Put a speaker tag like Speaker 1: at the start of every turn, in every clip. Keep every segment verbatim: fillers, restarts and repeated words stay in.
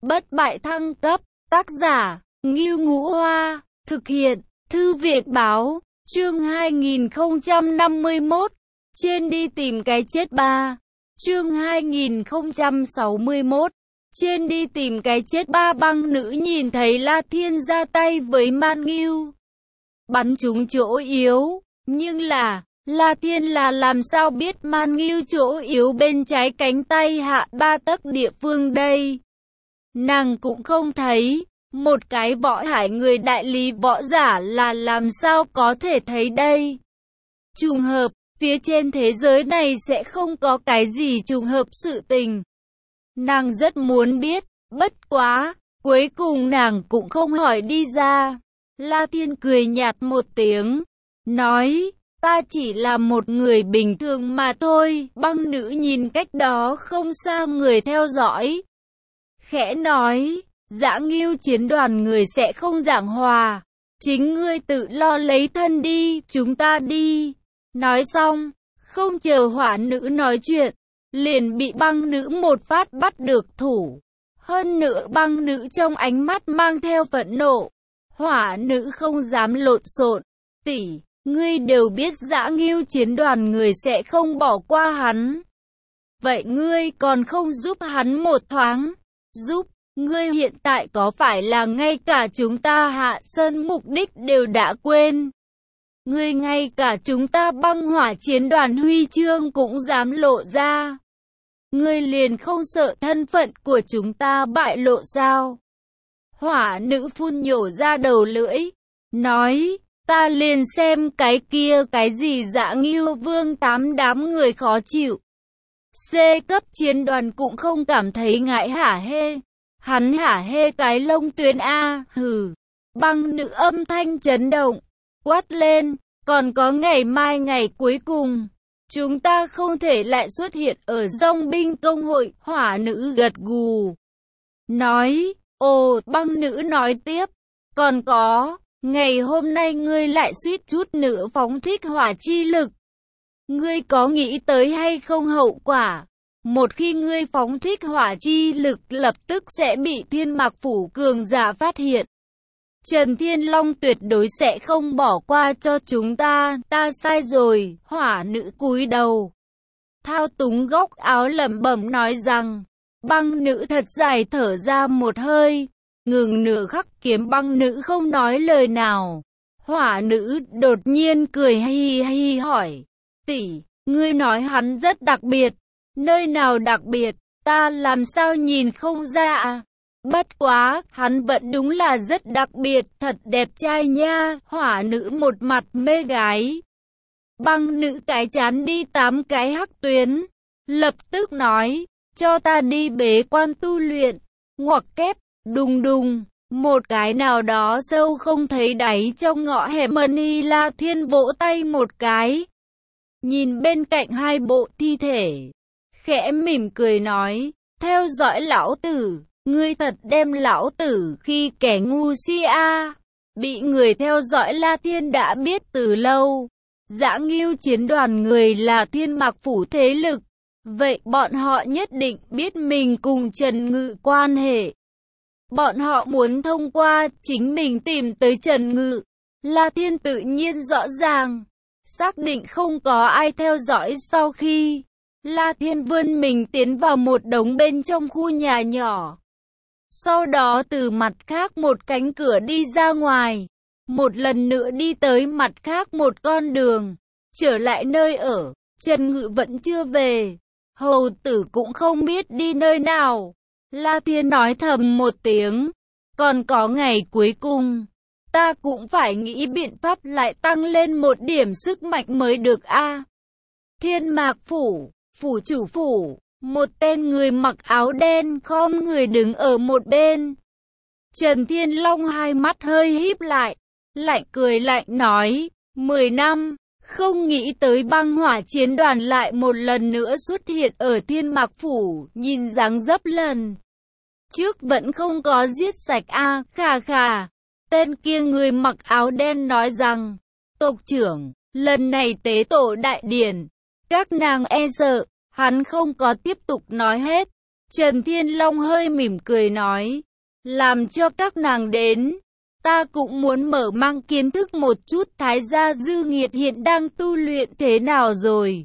Speaker 1: Bất bại thăng cấp, tác giả, Ngưu Ngũ Hoa, thực hiện, Thư viện báo, chương hai nghìn không trăm năm mươi mốt, trên đi tìm cái chết ba, chương hai nghìn không trăm sáu mươi mốt, trên đi tìm cái chết ba. Băng nữ nhìn thấy La Thiên ra tay với Man Ngưu, bắn trúng chỗ yếu, nhưng là, La Thiên là làm sao biết Man Ngưu chỗ yếu bên trái cánh tay hạ ba tấc địa phương đây? Nàng cũng không thấy, một cái võ hải người đại lý võ giả là làm sao có thể thấy đây? Trùng hợp, phía trên thế giới này sẽ không có cái gì trùng hợp sự tình. Nàng rất muốn biết, bất quá, cuối cùng nàng cũng không hỏi đi ra. La Thiên cười nhạt một tiếng, nói, ta chỉ là một người bình thường mà thôi. Băng nữ nhìn cách đó không xa người theo dõi, khẽ nói, Dã Ngưu chiến đoàn người sẽ không giảng hòa, chính ngươi tự lo lấy thân đi, chúng ta đi. Nói xong, không chờ hỏa nữ nói chuyện, liền bị băng nữ một phát bắt được thủ. Hơn nữa băng nữ trong ánh mắt mang theo phẫn nộ. Hỏa nữ không dám lộn xộn, tỷ, ngươi đều biết Dã Ngưu chiến đoàn người sẽ không bỏ qua hắn. Vậy ngươi còn không giúp hắn một thoáng? Giúp, ngươi hiện tại có phải là ngay cả chúng ta Hạ Sơn mục đích đều đã quên? Ngươi ngay cả chúng ta băng hỏa chiến đoàn huy chương cũng dám lộ ra. Ngươi liền không sợ thân phận của chúng ta bại lộ sao? Hỏa nữ phun nhổ ra đầu lưỡi, nói, ta liền xem cái kia cái gì Dã Ngưu vương tám đám người khó chịu. C cấp chiến đoàn cũng không cảm thấy ngại hả hê. Hắn hả hê cái lông tuyến A, hừ. Băng nữ âm thanh chấn động, quát lên, còn có ngày mai ngày cuối cùng. Chúng ta không thể lại xuất hiện ở dòng binh công hội. Hỏa nữ gật gù, nói, ồ, băng nữ nói tiếp, còn có, ngày hôm nay ngươi lại suýt chút nữa phóng thích hỏa chi lực. Ngươi có nghĩ tới hay không hậu quả? Một khi ngươi phóng thích hỏa chi lực lập tức sẽ bị Thiên Mạc Phủ cường giả phát hiện. Trần Thiên Long tuyệt đối sẽ không bỏ qua cho chúng ta, ta sai rồi. Hỏa nữ cúi đầu, thao túng góc áo lẩm bẩm nói rằng, băng nữ thật dài thở ra một hơi, ngừng nửa khắc kiếm. Băng nữ không nói lời nào. Hỏa nữ đột nhiên cười hi hi hỏi, tỷ, ngươi nói hắn rất đặc biệt, nơi nào đặc biệt, ta làm sao nhìn không ra à? Bất quá, hắn vẫn đúng là rất đặc biệt, thật đẹp trai nha. Hỏa nữ một mặt mê gái. Băng nữ cái chán đi tám cái hắc tuyến, lập tức nói, cho ta đi bế quan tu luyện. Ngoặc kép, đùng đùng, một cái nào đó sâu không thấy đáy trong ngõ hẻm. Mani La Thiên vỗ tay một cái, nhìn bên cạnh hai bộ thi thể, khẽ mỉm cười nói, theo dõi lão tử, ngươi thật đem lão tử khi kẻ ngu si a. Bị người theo dõi La Thiên đã biết từ lâu, Dã Ngưu chiến đoàn người là Thiên Mạc Phủ thế lực, vậy bọn họ nhất định biết mình cùng Trần Ngự quan hệ. Bọn họ muốn thông qua chính mình tìm tới Trần Ngự. La Thiên tự nhiên rõ ràng, xác định không có ai theo dõi. Sau khi La Thiên vươn mình tiến vào một đống bên trong khu nhà nhỏ, sau đó từ mặt khác một cánh cửa đi ra ngoài, một lần nữa đi tới mặt khác một con đường, trở lại nơi ở. Trần Ngự vẫn chưa về, hầu tử cũng không biết đi nơi nào. La Thiên nói thầm một tiếng, còn có ngày cuối cùng, ta cũng phải nghĩ biện pháp lại tăng lên một điểm sức mạnh mới được a. Thiên Mạc Phủ, phủ chủ phủ, một tên người mặc áo đen khom người đứng ở một bên. Trần Thiên Long hai mắt hơi híp lại, lạnh cười lạnh nói, mười năm, không nghĩ tới băng hỏa chiến đoàn lại một lần nữa xuất hiện ở Thiên Mạc Phủ. Nhìn dáng dấp lần trước vẫn không có giết sạch a. À, khà khà. Tên kia người mặc áo đen nói rằng, tộc trưởng, lần này tế tổ đại điển, các nàng e sợ. Hắn không có tiếp tục nói hết, Trần Thiên Long hơi mỉm cười nói, làm cho các nàng đến. Ta cũng muốn mở mang kiến thức một chút Thái gia Dư Nghiệt hiện đang tu luyện thế nào rồi.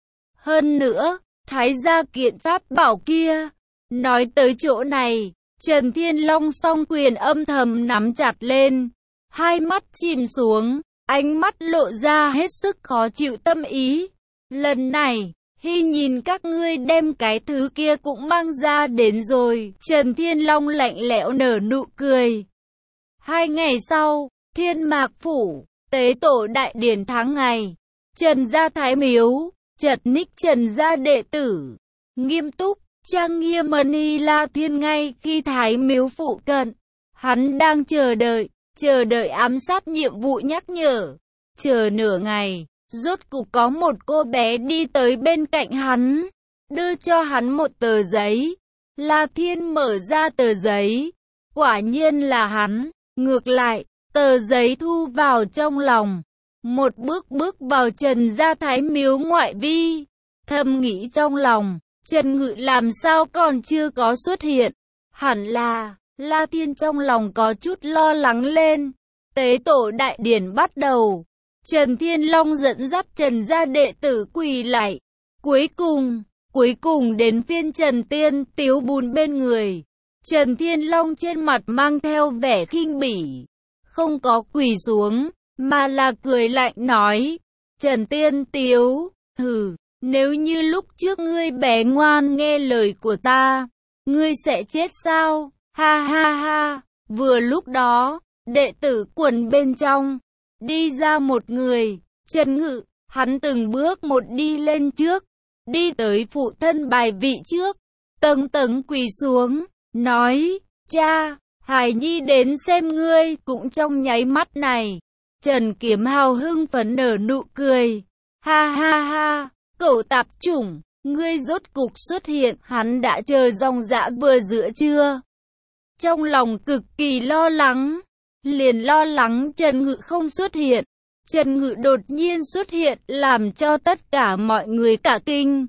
Speaker 1: Hơn nữa, Thái gia kiện pháp bảo kia. Nói tới chỗ này, Trần Thiên Long song quyền âm thầm nắm chặt lên. Hai mắt chìm xuống, ánh mắt lộ ra hết sức khó chịu tâm ý. Lần này, Hy nhìn các ngươi đem cái thứ kia cũng mang ra đến rồi. Trần Thiên Long lạnh lẽo nở nụ cười. Hai ngày sau, Thiên Mạc Phủ, tế tổ đại điển tháng ngày. Trần gia Thái Miếu, chật ních Trần gia đệ tử. Nghiêm túc, trang nghiêm Mani La Thiên ngay khi Thái Miếu phụ cận. Hắn đang chờ đợi, chờ đợi ám sát nhiệm vụ nhắc nhở. Chờ nửa ngày, rốt cục có một cô bé đi tới bên cạnh hắn, đưa cho hắn một tờ giấy. La Thiên mở ra tờ giấy, quả nhiên là hắn. Ngược lại, tờ giấy thu vào trong lòng. Một bước bước vào Trần gia Thái Miếu ngoại vi. Thầm nghĩ trong lòng, Trần Ngự làm sao còn chưa có xuất hiện. Hẳn là, La Thiên trong lòng có chút lo lắng lên. Tế tổ đại điển bắt đầu. Trần Thiên Long dẫn dắt Trần gia đệ tử quỳ lạy. Cuối cùng, cuối cùng đến phiên Trần Tiên Tiếu bùn bên người. Trần Thiên Long trên mặt mang theo vẻ khinh bỉ. Không có quỳ xuống, mà là cười lạnh nói. Trần Tiên Tiếu, hừ, nếu như lúc trước ngươi bé ngoan nghe lời của ta, ngươi sẽ chết sao? Ha ha ha, vừa lúc đó, đệ tử quần bên trong, đi ra một người, Trần Ngự, hắn từng bước một đi lên trước, đi tới phụ thân bài vị trước, tầng tầng quỳ xuống, nói, cha, Hải Nhi đến xem ngươi. Cũng trong nháy mắt này, Trần Kiếm Hào hưng phấn nở nụ cười, ha ha ha, cẩu tạp chủng, ngươi rốt cục xuất hiện. Hắn đã chờ ròng rã vừa giữa trưa, trong lòng cực kỳ lo lắng, liền lo lắng Trần Ngự không xuất hiện. Trần Ngự đột nhiên xuất hiện làm cho tất cả mọi người cả kinh.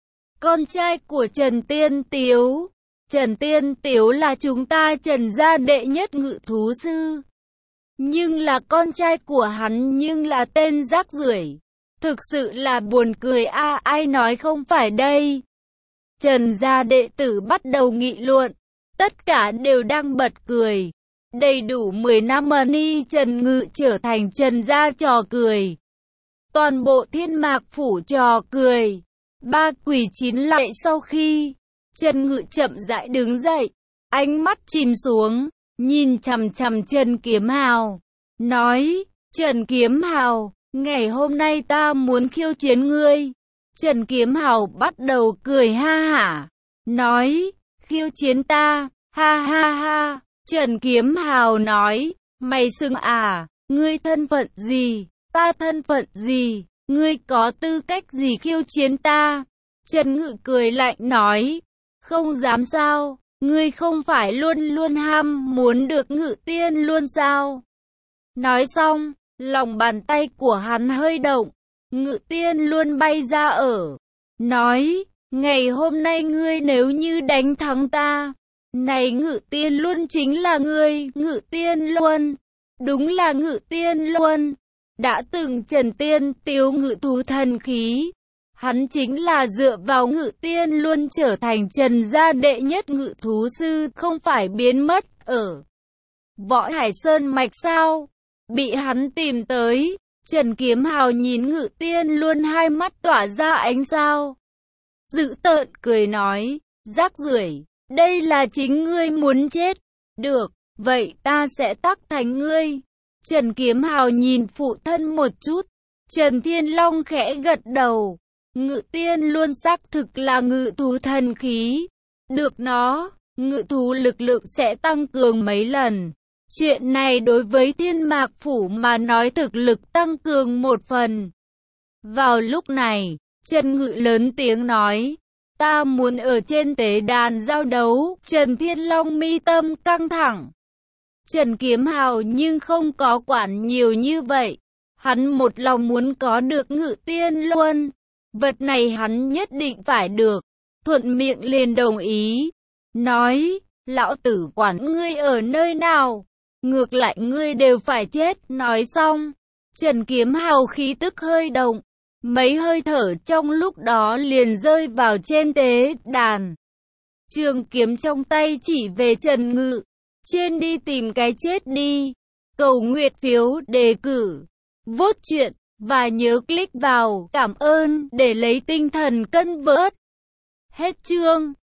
Speaker 1: Con trai của Trần Tiên Tiếu. Trần Tiên Tiếu là chúng ta Trần gia đệ nhất ngự thú sư. Nhưng là con trai của hắn nhưng là tên rác rưởi. Thực sự là buồn cười a, à, ai nói không phải đây. Trần gia đệ tử bắt đầu nghị luận. Tất cả đều đang bật cười. Đầy đủ mười năm Mani Trần Ngự trở thành Trần gia trò cười. Toàn bộ Thiên Mạc Phủ trò cười. Ba quỳ chín lạy sau khi, Trần Ngự chậm rãi đứng dậy, ánh mắt chìm xuống, nhìn chằm chằm Trần Kiếm Hào, nói, Trần Kiếm Hào, ngày hôm nay ta muốn khiêu chiến ngươi. Trần Kiếm Hào bắt đầu cười ha hả, nói, khiêu chiến ta, ha ha ha. Trần Kiếm Hào nói, mày xưng à, ngươi thân phận gì, ta thân phận gì, ngươi có tư cách gì khiêu chiến ta? Trần Ngự cười lạnh nói, không dám sao, ngươi không phải luôn luôn ham muốn được Ngự Tiên luôn sao? Nói xong, lòng bàn tay của hắn hơi động, Ngự Tiên luôn bay ra ở, nói, ngày hôm nay ngươi nếu như đánh thắng ta, này Ngự Tiên luôn chính là ngươi, Ngự Tiên luôn, đúng là Ngự Tiên luôn. Đã từng Trần Tiên Tiếu ngự thú thần khí, hắn chính là dựa vào Ngự Tiên luôn trở thành Trần gia đệ nhất ngự thú sư, không phải biến mất ở Võ Hải Sơn Mạch sao? Bị hắn tìm tới. Trần Kiếm Hào nhìn Ngự Tiên luôn hai mắt tỏa ra ánh sao, dữ tợn cười nói, rác rưởi, đây là chính ngươi muốn chết. Được, vậy ta sẽ tắc thành ngươi. Trần Kiếm Hào nhìn phụ thân một chút. Trần Thiên Long khẽ gật đầu. Ngự Tiên luôn xác thực là ngự thú thần khí. Được nó, ngự thú lực lượng sẽ tăng cường mấy lần. Chuyện này đối với Thiên Mạc Phủ mà nói thực lực tăng cường một phần. Vào lúc này, Trần Ngự lớn tiếng nói, ta muốn ở trên tế đàn giao đấu. Trần Thiên Long mi tâm căng thẳng. Trần Kiếm Hào nhưng không có quản nhiều như vậy. Hắn một lòng muốn có được Ngự Tiên luôn. Vật này hắn nhất định phải được. thuận miệng liền đồng ý, nói, lão tử quản ngươi ở nơi nào, ngược lại ngươi đều phải chết. Nói xong, Trần Kiếm Hào khí tức hơi động, mấy hơi thở trong lúc đó liền rơi vào trên tế đàn. Trường kiếm trong tay chỉ về Trần Ngự, trên đi tìm cái chết đi. Cầu nguyện phiếu đề cử, vote chuyện, và nhớ click vào cảm ơn để lấy tinh thần cân vớt. Hết chương.